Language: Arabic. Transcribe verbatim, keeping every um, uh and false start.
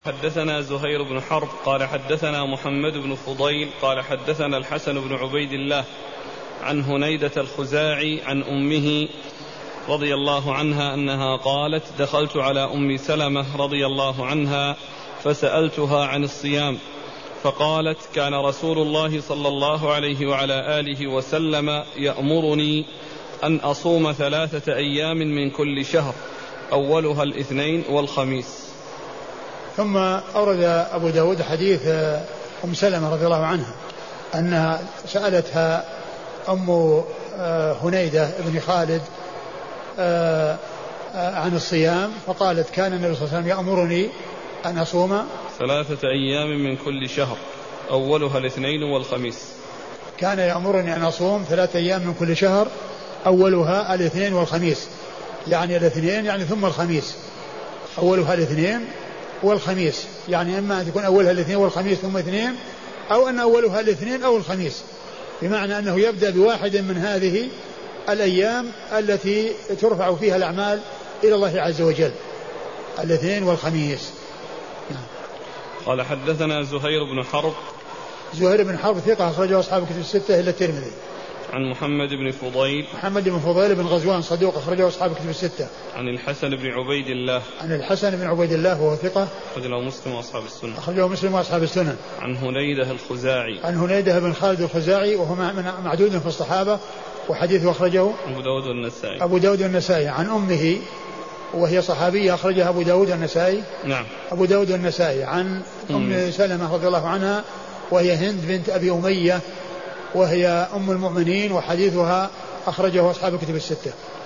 حدثنا زهير بن حرب قال حدثنا محمد بن فضيل قال حدثنا الحسن بن عبيد الله عن هنيدة الخزاعي عن أمه رضي الله عنها أنها قالت: دخلت على أم سلمة رضي الله عنها فسألتها عن الصيام فقالت: كان رسول الله صلى الله عليه وعلى آله وسلم يأمرني أن أصوم ثلاثة أيام من كل شهر أولها الاثنين والخميس. ثم أورد أبو داود حديث أم سلمة رضي الله عنها أنها سألتها أم هنيدة بن خالد عن الصيام فقالت: كان النبي صلى الله عليه وسلم يأمرني أن أصوم ثلاثة أيام من كل شهر أولها الاثنين والخميس. كان يأمرني أن أصوم ثلاثة أيام من كل شهر أولها الاثنين والخميس، يعني الاثنين يعني ثم الخميس، أولها الاثنين والخميس، يعني إما أن تكون أولها الاثنين والخميس ثم اثنين، أو أن أولها الاثنين أو الخميس، بمعنى أنه يبدأ بواحد من هذه الأيام التي ترفع فيها الأعمال إلى الله عز وجل، الاثنين والخميس. قال حدثنا زهير بن حرب. زهير بن حرب ثقة أخرجه أصحاب الكتب الستة إلا الترمذي. عن محمد بن فضيل. محمد بن فضيل بن غزوان صدوق أخرجه أصحاب الكتب الستة. عن الحسن بن عبيد الله. عن الحسن بن عبيد الله وهو ثقة أخرجه مسلم وأصحاب السنة. أخرجه مسلم وأصحاب السنة. عن هنيدة الخزاعي. عن هنيدة بن خالد الخزاعي وهو معدود في الصحابة وحديثه أخرجه أبو داود والنسائي. أبو داود والنسائي. عن أمه وهي صحابية أخرجها أبو داود والنسائي. نعم. أبو داود والنسائي. عن أم سلمة رضي الله عنها وهي هند بنت أبي أمية وهي أم المؤمنين وحديثها أخرجه أصحاب الكتب الستة.